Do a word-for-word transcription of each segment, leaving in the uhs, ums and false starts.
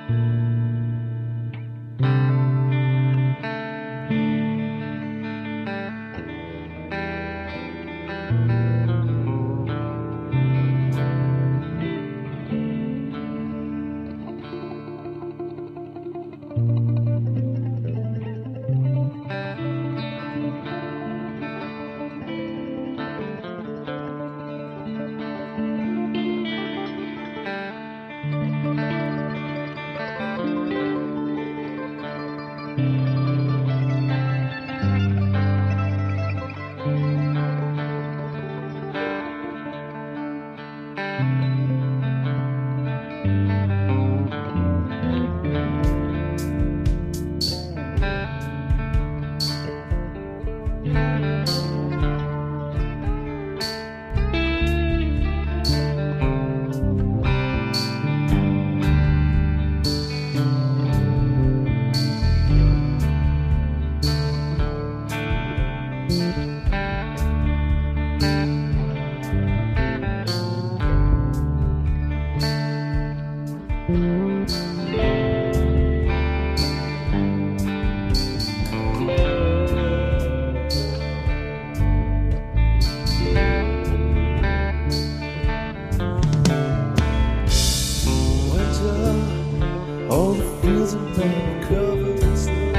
All the fields are covered in snow.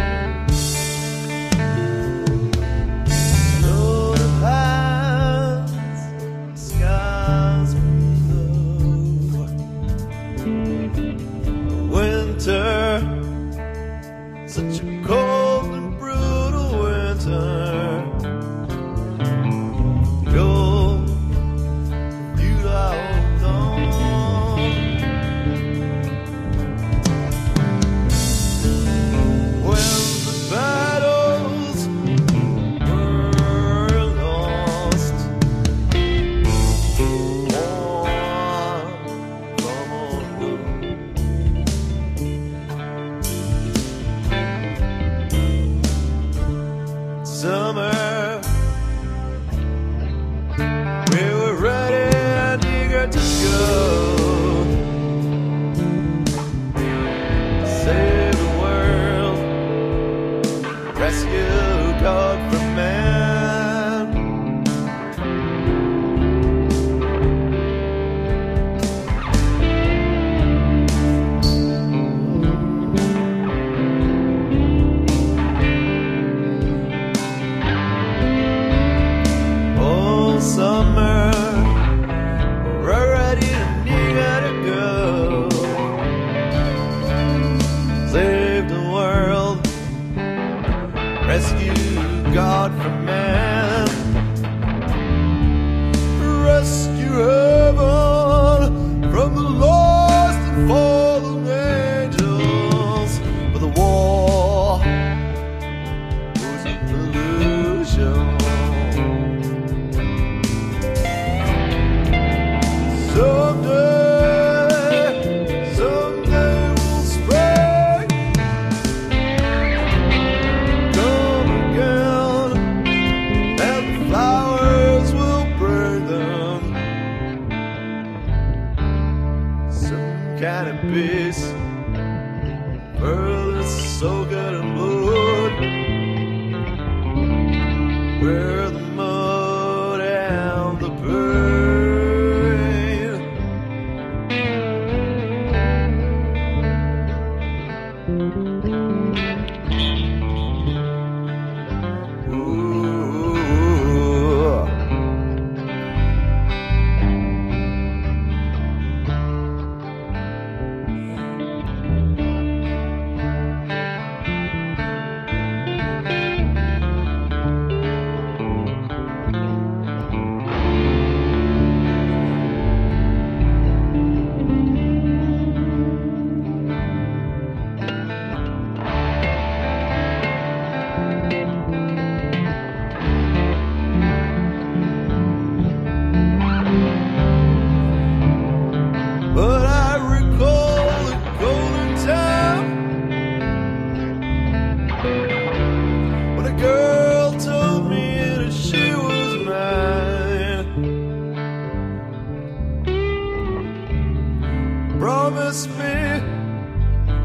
Snow that hides the skies below. Winter, such a cold and brutal winter. You're summer, we were ready and eager to go. Save the world, rescue God from man. Summer, we're ready and eager to go. Save the world, rescue God from man. Rescue heaven from the lost and fallen angels. But the war was an illusion. Someday, someday we'll spring, come again, and the flowers will bring them some kind of peace, earth is so good and blood, where the mud and the bird. But I recall the golden time when a girl told me that she was mine. Promised me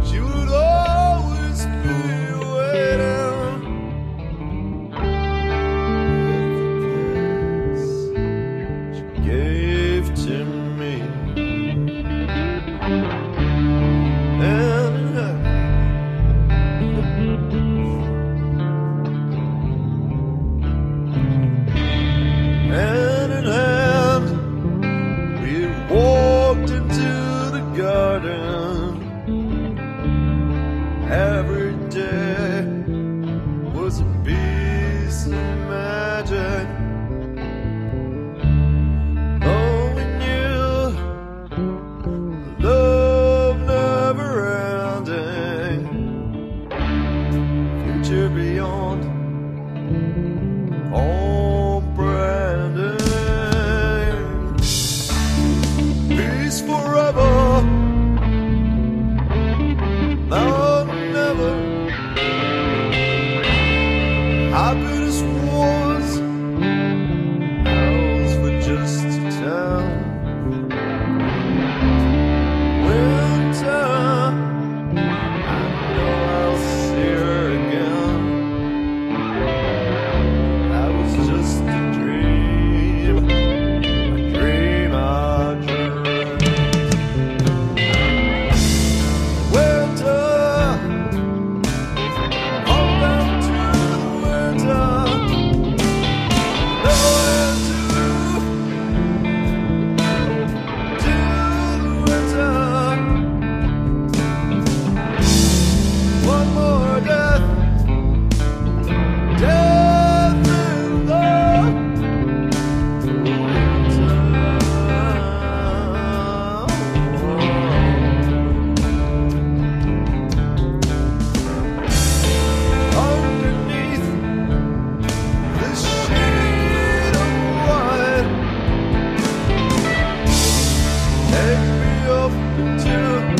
myself to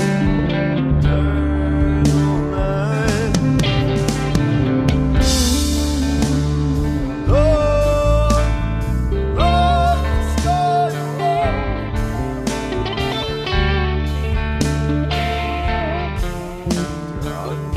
turn all night. Lord, Lord, the sky above.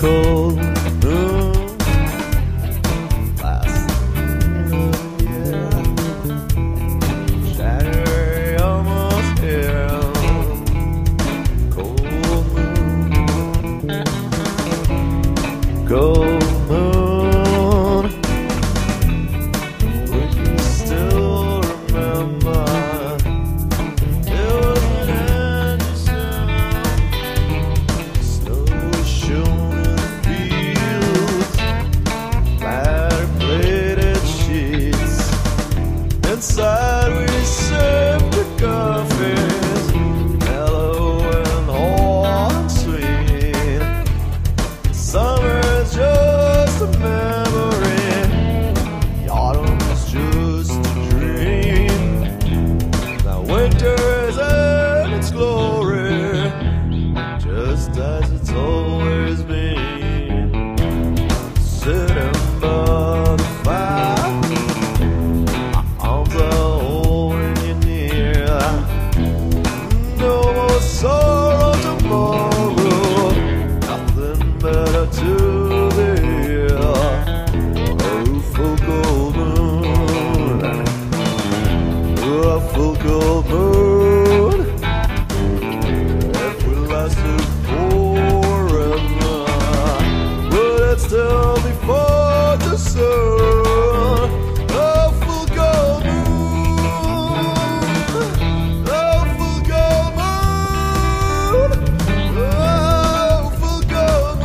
cold moon. Last year, January almost here. Cold moon, cold moon. Would you still remember? There was an end to summer. Snow shone in the fields. Ladder-plated sheets. Inside we served the coffees, mellow and hot and sweet. Summer's just a memory. The autumn's just a dream. Now winter is in its glory, just as it's always been. Sitting by the fire, my arms are holding you near. No more sorrow tomorrow, nothing better to hear. Oh, full gold moon, oh, full gold moon. If we lasted forever, would it still be for the sun? Oh, full gold moon, oh, full gold moon, oh, full gold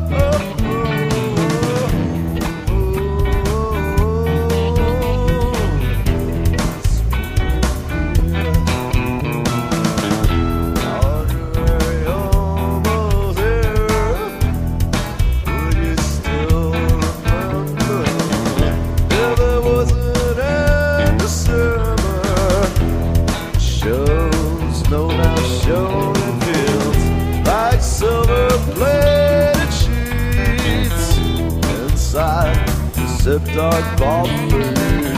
January almost here. Would you still remember if there was an end to summer? Shows snow now shown in fields like silver-plated sheets. Inside the sip dark bottles.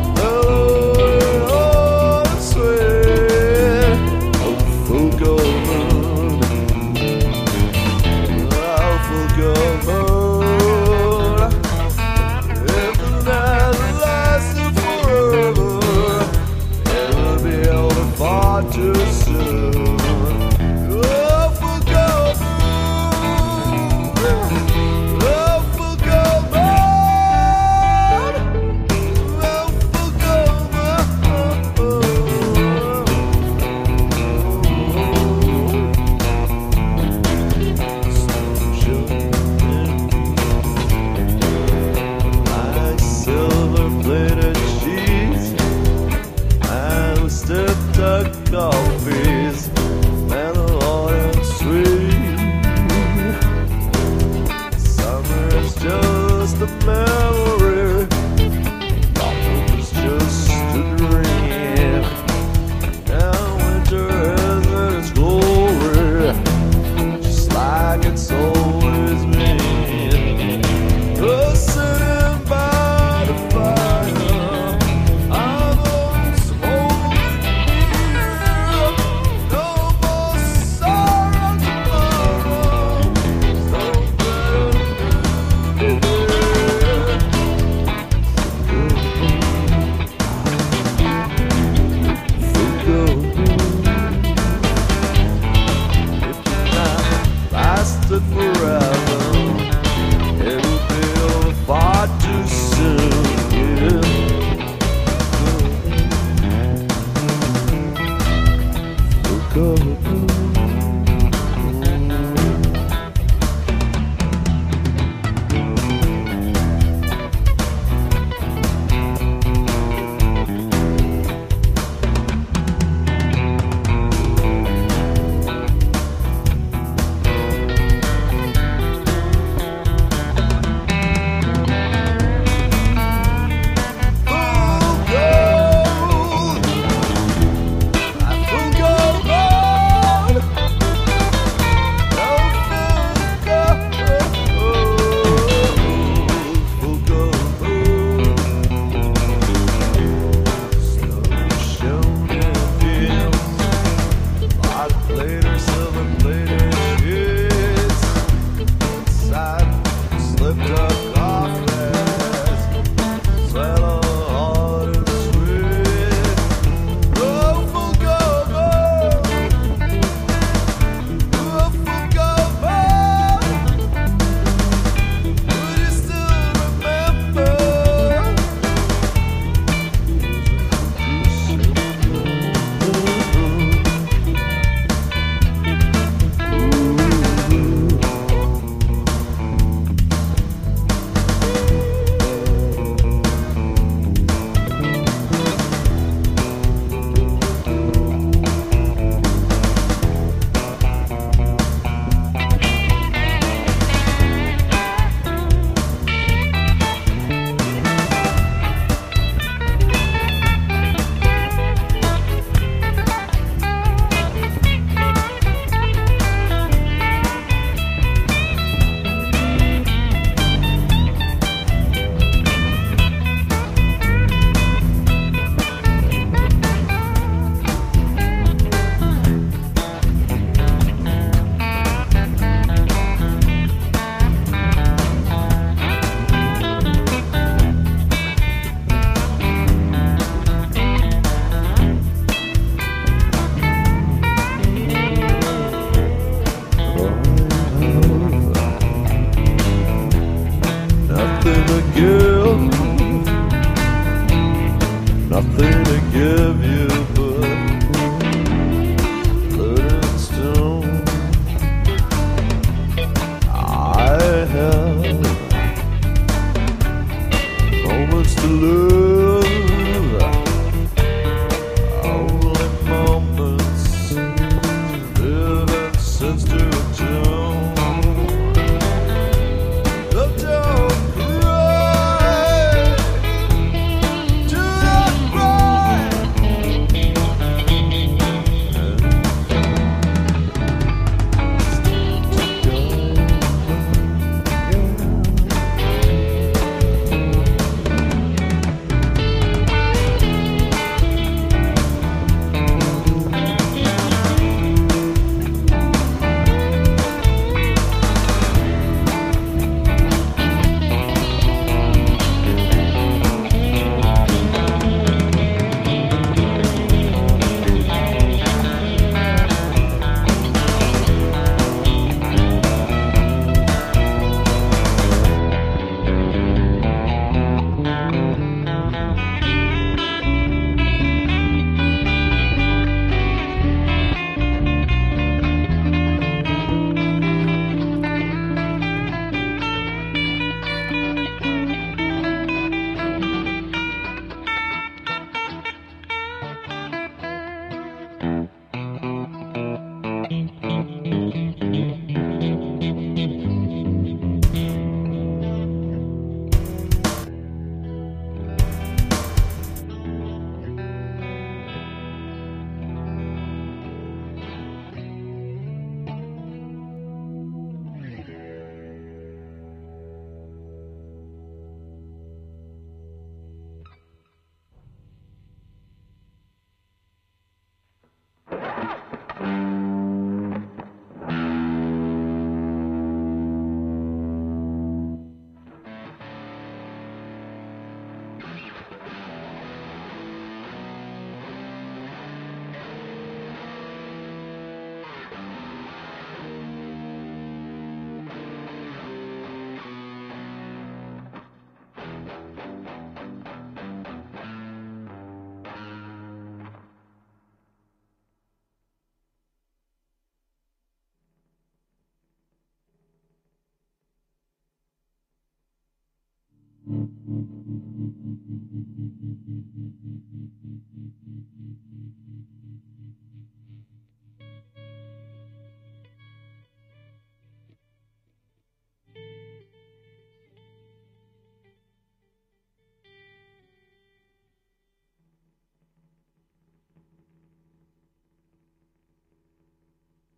Oh, and sweet. Oh, full gold moon. Oh, full gold moon. If the night lasted forever, it would be over far too soon. Oh, full gold moon. Oh, full gold moon. Oh,